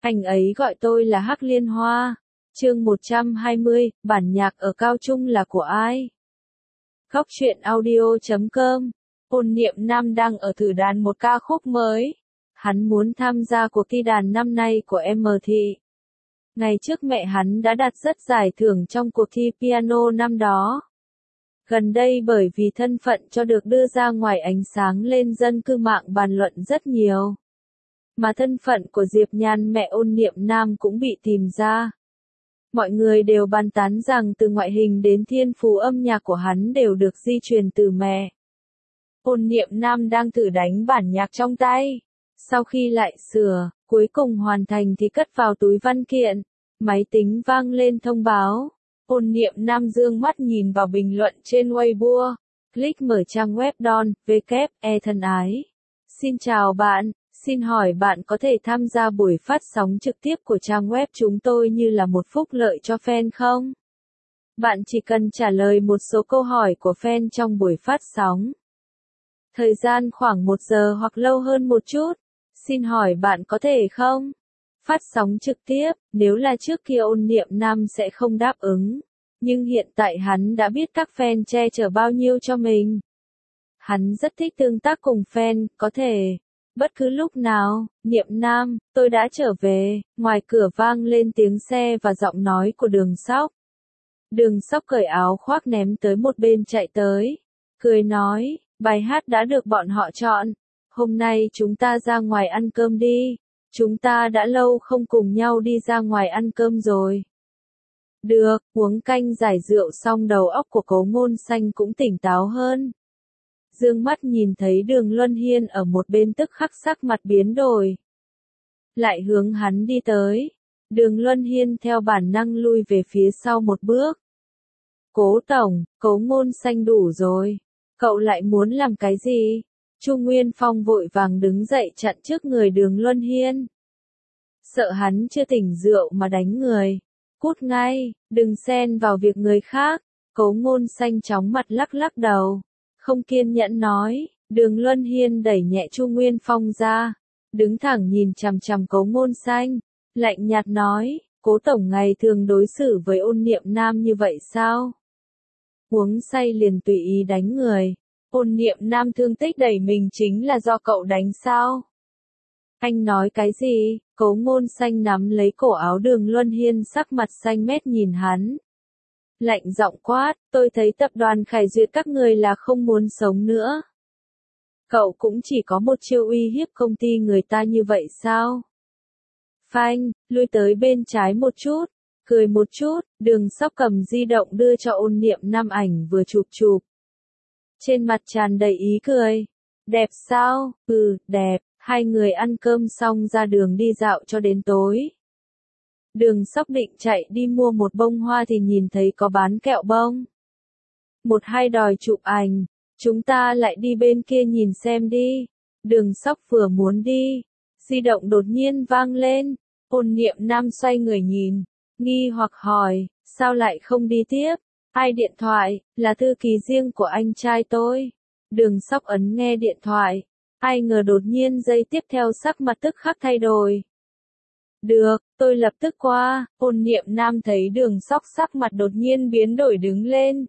Anh ấy gọi tôi là Hắc Liên Hoa. Chương 120, bản nhạc ở Cao Trung là của ai? Góc truyện audio.com. Ôn Niệm Nam đang ở thử đàn một ca khúc mới. Hắn muốn tham gia cuộc thi đàn năm nay của M Thị. Ngày trước mẹ hắn đã đạt rất giải thưởng trong cuộc thi piano năm đó. Gần đây bởi vì thân phận cho được đưa ra ngoài ánh sáng lên dân cư mạng bàn luận rất nhiều. Mà thân phận của Diệp Nhan mẹ Ôn Niệm Nam cũng bị tìm ra. Mọi người đều bàn tán rằng từ ngoại hình đến thiên phú âm nhạc của hắn đều được di truyền từ mẹ. Ôn Niệm Nam đang thử đánh bản nhạc trong tay. Sau khi lại sửa, cuối cùng hoàn thành thì cất vào túi văn kiện. Máy tính vang lên thông báo. Ôn Niệm Nam dương mắt nhìn vào bình luận trên Weibo. Click mở trang web Don, WE thân ái. Xin chào bạn. Xin hỏi bạn có thể tham gia buổi phát sóng trực tiếp của trang web chúng tôi như là một phúc lợi cho fan không? Bạn chỉ cần trả lời một số câu hỏi của fan trong buổi phát sóng. Thời gian khoảng 1 giờ hoặc lâu hơn một chút. Xin hỏi bạn có thể không? Phát sóng trực tiếp, nếu là trước kia Ôn Niệm Nam sẽ không đáp ứng. Nhưng hiện tại hắn đã biết các fan che chở bao nhiêu cho mình. Hắn rất thích tương tác cùng fan, có thể. Bất cứ lúc nào, Niệm Nam, tôi đã trở về, ngoài cửa vang lên tiếng xe và giọng nói của Đường Sóc. Đường Sóc cởi áo khoác ném tới một bên chạy tới. Cười nói, bài hát đã được bọn họ chọn. Hôm nay chúng ta ra ngoài ăn cơm đi. Chúng ta đã lâu không cùng nhau đi ra ngoài ăn cơm rồi. Được, uống canh giải rượu xong đầu óc của Cố Ngôn Xanh cũng tỉnh táo hơn. Dương mắt nhìn thấy Đường Luân Hiên ở một bên tức khắc sắc mặt biến đổi. Lại hướng hắn đi tới. Đường Luân Hiên theo bản năng lui về phía sau một bước. Cố tổng, Cố Ngôn Xanh đủ rồi. Cậu lại muốn làm cái gì? Chu Nguyên Phong vội vàng đứng dậy chặn trước người Đường Luân Hiên. Sợ hắn chưa tỉnh rượu mà đánh người. Cút ngay, đừng xen vào việc người khác. Cố Ngôn Xanh chóng mặt lắc lắc đầu. Không kiên nhẫn nói, Đường Luân Hiên đẩy nhẹ Chu Nguyên Phong ra, đứng thẳng nhìn chằm chằm Cố Ngôn Xanh, lạnh nhạt nói, Cố tổng ngày thường đối xử với Ôn Niệm Nam như vậy sao? Uống say liền tùy ý đánh người, Ôn Niệm Nam thương tích đẩy mình chính là do cậu đánh sao? Anh nói cái gì? Cố Ngôn Xanh nắm lấy cổ áo Đường Luân Hiên sắc mặt xanh mét nhìn hắn. Lạnh giọng quát, tôi thấy tập đoàn Khải Duyệt các người là không muốn sống nữa. Cậu cũng chỉ có một chiêu uy hiếp công ty người ta như vậy sao? Phanh, lui tới bên trái một chút, cười một chút, Đường Sóc cầm di động đưa cho Ôn Niệm Nam ảnh vừa chụp chụp. Trên mặt tràn đầy ý cười. Đẹp sao? Ừ, đẹp. Hai người ăn cơm xong ra đường đi dạo cho đến tối. Đường Sóc định chạy đi mua một bông hoa thì nhìn thấy có bán kẹo bông. Một hai đòi chụp ảnh, chúng ta lại đi bên kia nhìn xem đi. Đường Sóc vừa muốn đi, di động đột nhiên vang lên. Ôn Niệm Nam xoay người nhìn, nghi hoặc hỏi, sao lại không đi tiếp? Ai điện thoại, là thư ký riêng của anh trai tôi. Đường Sóc ấn nghe điện thoại, ai ngờ đột nhiên giây tiếp theo sắc mặt tức khắc thay đổi. Được, tôi lập tức qua. Ôn Niệm Nam thấy Đường Sóc sắc mặt đột nhiên biến đổi đứng lên.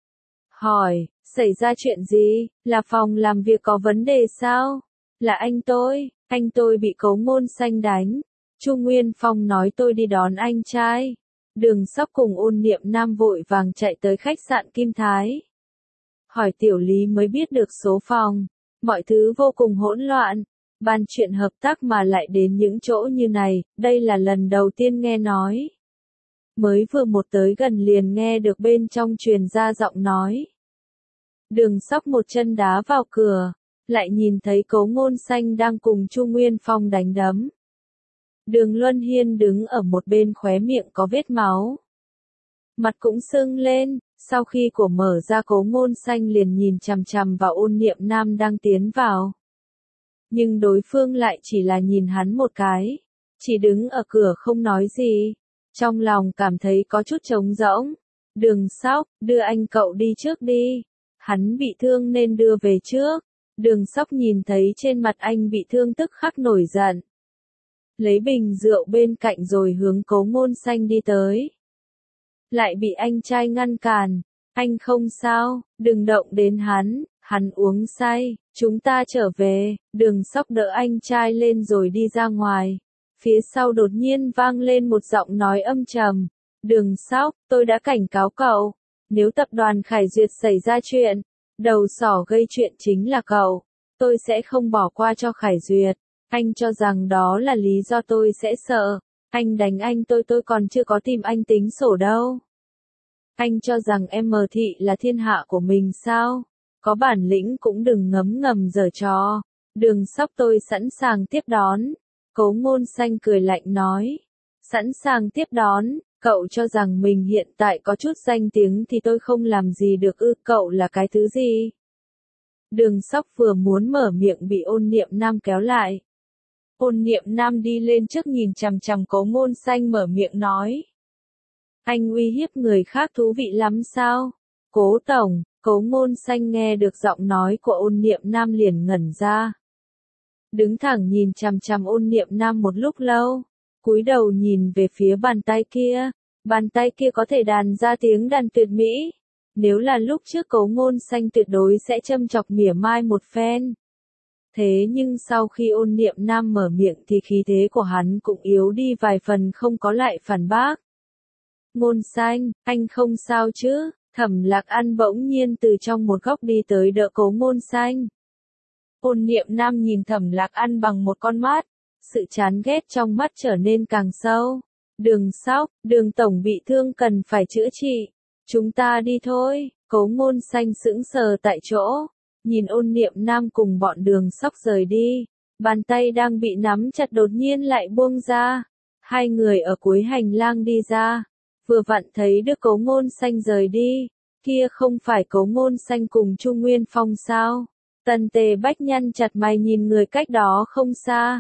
Hỏi, xảy ra chuyện gì? Là phòng làm việc có vấn đề sao? Là anh tôi bị Cố Ngôn Xanh đánh. Chu Nguyên Phong nói tôi đi đón anh trai. Đường Sóc cùng Ôn Niệm Nam vội vàng chạy tới khách sạn Kim Thái. Hỏi Tiểu Lý mới biết được số phòng. Mọi thứ vô cùng hỗn loạn. Bàn chuyện hợp tác mà lại đến những chỗ như này, đây là lần đầu tiên nghe nói. Mới vừa một tới gần liền nghe được bên trong truyền ra giọng nói. Đường Sóc một chân đá vào cửa, lại nhìn thấy Cố Ngôn Xanh đang cùng Chu Nguyên Phong đánh đấm. Đường Luân Hiên đứng ở một bên khóe miệng có vết máu. Mặt cũng sưng lên, sau khi của mở ra Cố Ngôn Xanh liền nhìn chằm chằm vào Ôn Niệm Nam đang tiến vào. Nhưng đối phương lại chỉ là nhìn hắn một cái, chỉ đứng ở cửa không nói gì. Trong lòng cảm thấy có chút trống rỗng. Đường Sóc, đưa anh cậu đi trước đi. Hắn bị thương nên đưa về trước. Đường Sóc nhìn thấy trên mặt anh bị thương tức khắc nổi giận. lấy bình rượu bên cạnh rồi hướng Cố Ngôn Xanh đi tới. Lại bị anh trai ngăn cản, anh không sao, đừng động đến hắn uống say, chúng ta trở về, Đường Sóc đỡ anh trai lên rồi đi ra ngoài. Phía sau đột nhiên vang lên một giọng nói âm trầm, Đường Sóc, tôi đã cảnh cáo cậu, nếu tập đoàn Khải Duyệt xảy ra chuyện, đầu sỏ gây chuyện chính là cậu, tôi sẽ không bỏ qua cho Khải Duyệt, anh cho rằng đó là lý do tôi sẽ sợ, anh đánh anh tôi còn chưa có tìm anh tính sổ đâu. Anh cho rằng em Mờ Thị là thiên hạ của mình sao? Có bản lĩnh cũng đừng ngấm ngầm giở trò. Đường Sóc tôi sẵn sàng tiếp đón. Cố Ngôn Xanh cười lạnh nói. Sẵn sàng tiếp đón, cậu cho rằng mình hiện tại có chút danh tiếng thì tôi không làm gì được ư, cậu là cái thứ gì? Đường Sóc vừa muốn mở miệng bị Ôn Niệm Nam kéo lại. Ôn Niệm Nam đi lên trước nhìn chằm chằm Cố Ngôn Xanh mở miệng nói. Anh uy hiếp người khác thú vị lắm sao? Cố tổng, Cố Ngôn Xanh nghe được giọng nói của Ôn Niệm Nam liền ngẩn ra. Đứng thẳng nhìn chằm chằm Ôn Niệm Nam một lúc lâu, cúi đầu nhìn về phía bàn tay kia có thể đàn ra tiếng đàn tuyệt mỹ. Nếu là lúc trước Cố Ngôn Xanh tuyệt đối sẽ châm chọc mỉa mai một phen. Thế nhưng sau khi Ôn Niệm Nam mở miệng thì khí thế của hắn cũng yếu đi vài phần, không có lại phản bác. Ngôn Xanh, anh không sao chứ? Thẩm Lạc An bỗng nhiên từ trong một góc đi tới đỡ Cố Ngôn Xanh. Ôn Niệm Nam nhìn Thẩm Lạc An bằng một con mắt, sự chán ghét trong mắt trở nên càng sâu. Đường Sóc, Đường tổng bị thương cần phải chữa trị. Chúng ta đi thôi. Cố Ngôn Xanh sững sờ tại chỗ, nhìn Ôn Niệm Nam cùng bọn Đường Sóc rời đi. Bàn tay đang bị nắm chặt đột nhiên lại buông ra. Hai người ở cuối hành lang đi ra. Vừa vặn thấy được Cố Ngôn Xanh rời đi, kia không phải Cố Ngôn Xanh cùng Chu Nguyên Phong sao? Tần Tề Bách nhăn chặt mày nhìn người cách đó không xa.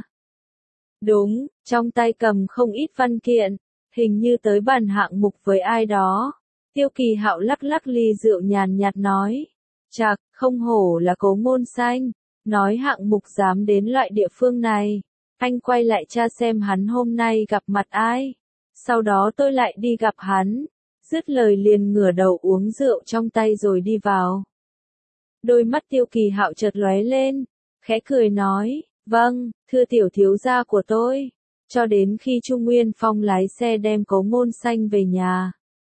Đúng, trong tay cầm không ít văn kiện, hình như tới bàn hạng mục với ai đó. Tiêu Kỳ Hạo lắc lắc ly rượu nhàn nhạt nói, chạc, không hổ là Cố Ngôn Xanh, nói hạng mục dám đến loại địa phương này. Anh quay lại tra xem hắn hôm nay gặp mặt ai. Sau đó tôi lại đi gặp hắn. Dứt lời liền ngửa đầu uống rượu trong tay rồi đi vào. Đôi mắt Tiêu Kỳ Hạo chợt lóe lên, khẽ cười nói, vâng, thưa tiểu thiếu gia của tôi. Cho đến khi Chu Nguyên Phong lái xe đem Cố Ngôn Xanh về nhà.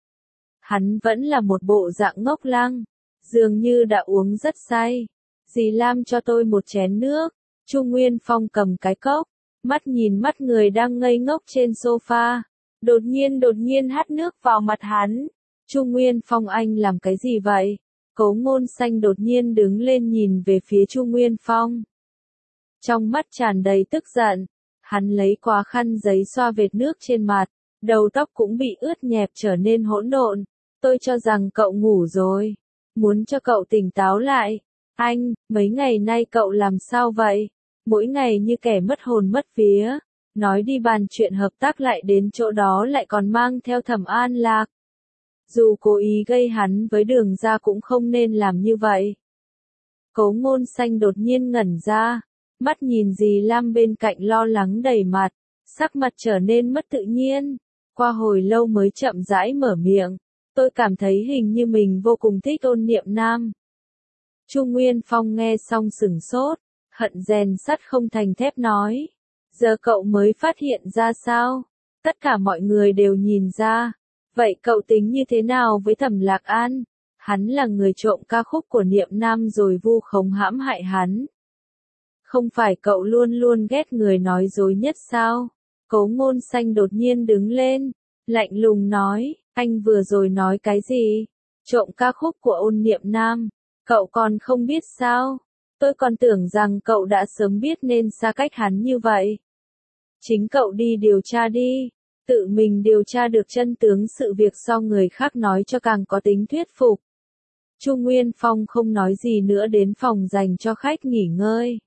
Hắn vẫn là một bộ dạng ngốc lăng, dường như đã uống rất say. Dì Lam cho tôi một chén nước. Chu Nguyên Phong cầm cái cốc, mắt nhìn mắt người đang ngây ngốc trên sofa. Đột nhiên hắt nước vào mặt hắn. Chu Nguyên Phong, anh làm cái gì vậy? Cố Ngôn Xanh đột nhiên đứng lên nhìn về phía Chu Nguyên Phong. Trong mắt tràn đầy tức giận, hắn lấy qua khăn giấy xoa vệt nước trên mặt, đầu tóc cũng bị ướt nhẹp trở nên hỗn độn. Tôi cho rằng cậu ngủ rồi, muốn cho cậu tỉnh táo lại. Anh, mấy ngày nay cậu làm sao vậy? Mỗi ngày như kẻ mất hồn mất vía. Nói đi bàn chuyện hợp tác lại đến chỗ đó lại còn mang theo Thẩm An Lạc. Dù cố ý gây hắn với Đường gia cũng không nên làm như vậy. Cố Ngôn Xanh đột nhiên ngẩn ra, mắt nhìn dì Lam bên cạnh lo lắng đầy mặt, sắc mặt trở nên mất tự nhiên. Qua hồi lâu mới chậm rãi mở miệng, tôi cảm thấy hình như mình vô cùng thích Ôn Niệm Nam. Chu Nguyên Phong nghe xong sửng sốt, hận rèn sắt không thành thép nói. Giờ cậu mới phát hiện ra sao? Tất cả mọi người đều nhìn ra. Vậy cậu tính như thế nào với Thẩm Lạc An? Hắn là người trộm ca khúc của Niệm Nam rồi vu khống hãm hại hắn. Không phải cậu luôn luôn ghét người nói dối nhất sao? Cố Ngôn Xanh đột nhiên đứng lên, lạnh lùng nói, anh vừa rồi nói cái gì? Trộm ca khúc của Ôn Niệm Nam, cậu còn không biết sao? Tôi còn tưởng rằng cậu đã sớm biết nên xa cách hắn như vậy. Chính cậu đi điều tra đi, tự mình điều tra được chân tướng sự việc so người khác nói cho càng có tính thuyết phục. Chu Nguyên Phong không nói gì nữa đến phòng dành cho khách nghỉ ngơi.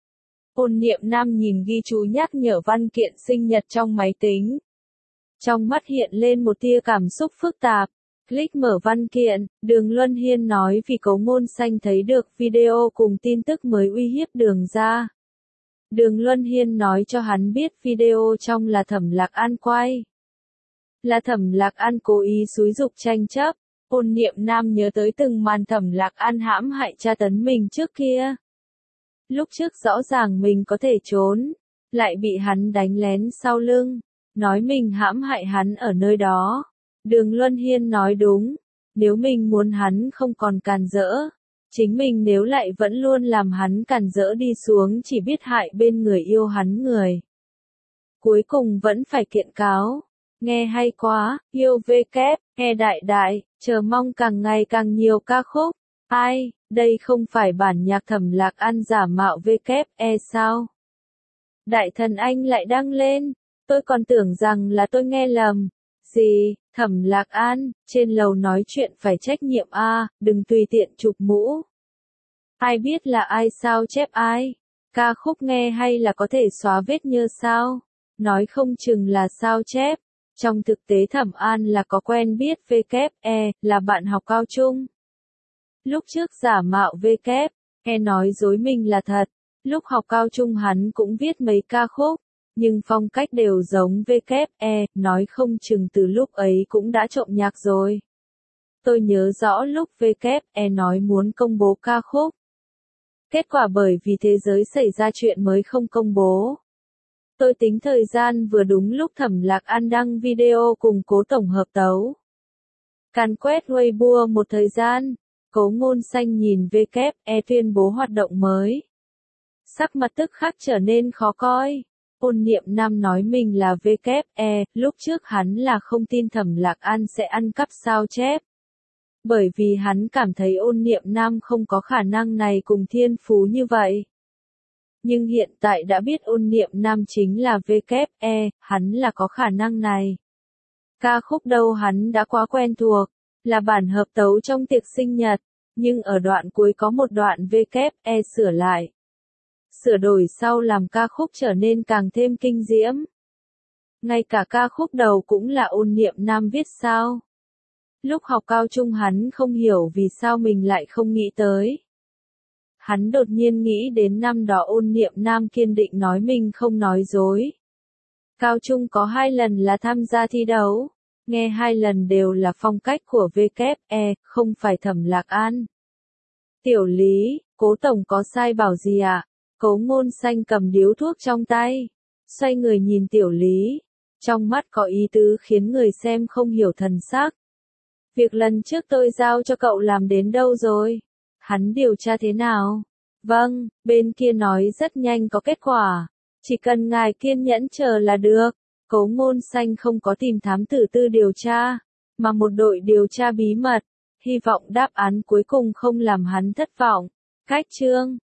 Ôn Niệm Nam nhìn ghi chú nhắc nhở văn kiện sinh nhật trong máy tính. Trong mắt hiện lên một tia cảm xúc phức tạp. Click mở văn kiện, Đường Luân Hiên nói vì Cố Ngôn Xanh thấy được video cùng tin tức mới uy hiếp Đường gia. Đường Luân Hiên nói cho hắn biết video trong là Thẩm Lạc An quay. Là Thẩm Lạc An cố ý xúi giục tranh chấp. Ôn Niệm Nam nhớ tới từng màn Thẩm Lạc An hãm hại tra tấn mình trước kia. Lúc trước rõ ràng mình có thể trốn, lại bị hắn đánh lén sau lưng, nói mình hãm hại hắn ở nơi đó. Đường Luân Hiên nói đúng, nếu mình muốn hắn không còn càn rỡ, chính mình nếu lại vẫn luôn làm hắn càn rỡ đi xuống chỉ biết hại bên người yêu hắn người. Cuối cùng vẫn phải kiện cáo. Nghe hay quá, yêu kép, nghe đại đại, chờ mong càng ngày càng nhiều ca khúc. Ai, đây không phải bản nhạc Thẩm Lạc An giả mạo kép sao? Đại thần anh lại đăng lên, tôi còn tưởng rằng là tôi nghe lầm. Gì, Thẩm Lạc An, trên lầu nói chuyện phải trách nhiệm đừng tùy tiện chụp mũ. Ai biết là ai sao chép ai? Ca khúc nghe hay là có thể xóa vết nhơ sao? Nói không chừng là sao chép. Trong thực tế Thẩm An là có quen biết kép là bạn học cao trung. Lúc trước giả mạo kép nói dối mình là thật. Lúc học cao trung hắn cũng viết mấy ca khúc, nhưng phong cách đều giống kép nói không chừng từ lúc ấy cũng đã trộm nhạc rồi. Tôi nhớ rõ lúc kép nói muốn công bố ca khúc. Kết quả bởi vì thế giới xảy ra chuyện mới không công bố. Tôi tính thời gian vừa đúng lúc Thẩm Lạc An đăng video cùng Cố tổng hợp tấu. Càn quét Weibo một thời gian, Cố Ngôn Xanh nhìn kép tuyên bố hoạt động mới. Sắc mặt tức khắc trở nên khó coi. Ôn Niệm Nam nói mình là kép lúc trước hắn là không tin Thẩm Lạc An sẽ ăn cắp sao chép. Bởi vì hắn cảm thấy Ôn Niệm Nam không có khả năng này cùng thiên phú như vậy. Nhưng hiện tại đã biết Ôn Niệm Nam chính là kép hắn là có khả năng này. Ca khúc đâu hắn đã quá quen thuộc, là bản hợp tấu trong tiệc sinh nhật, nhưng ở đoạn cuối có một đoạn kép sửa lại. Sửa đổi sau làm ca khúc trở nên càng thêm kinh diễm. Ngay cả ca khúc đầu cũng là Ôn Niệm Nam viết sao. Lúc học cao trung hắn không hiểu vì sao mình lại không nghĩ tới. Hắn đột nhiên nghĩ đến năm đó Ôn Niệm Nam kiên định nói mình không nói dối. Cao trung có 2 lần là tham gia thi đấu, nghe 2 lần đều là phong cách của kép không phải Thẩm Lạc An. Tiểu Lý, Cố tổng có sai bảo gì ạ? Cố Ngôn Xanh cầm điếu thuốc trong tay, xoay người nhìn Tiểu Lý, trong mắt có ý tứ khiến người xem không hiểu thần sắc. Việc lần trước tôi giao cho cậu làm đến đâu rồi? Hắn điều tra thế nào? Vâng, bên kia nói rất nhanh có kết quả. Chỉ cần ngài kiên nhẫn chờ là được. Cố Ngôn Xanh không có tìm thám tử tư điều tra, mà một đội điều tra bí mật. Hy vọng đáp án cuối cùng không làm hắn thất vọng. Cách chương